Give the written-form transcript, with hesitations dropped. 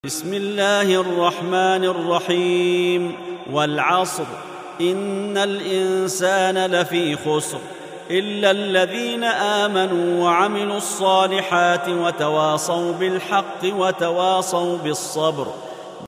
بسم الله الرحمن الرحيم والعصر إن الإنسان لفي خسر إلا الذين آمنوا وعملوا الصالحات وتواصوا بالحق وتواصوا بالصبر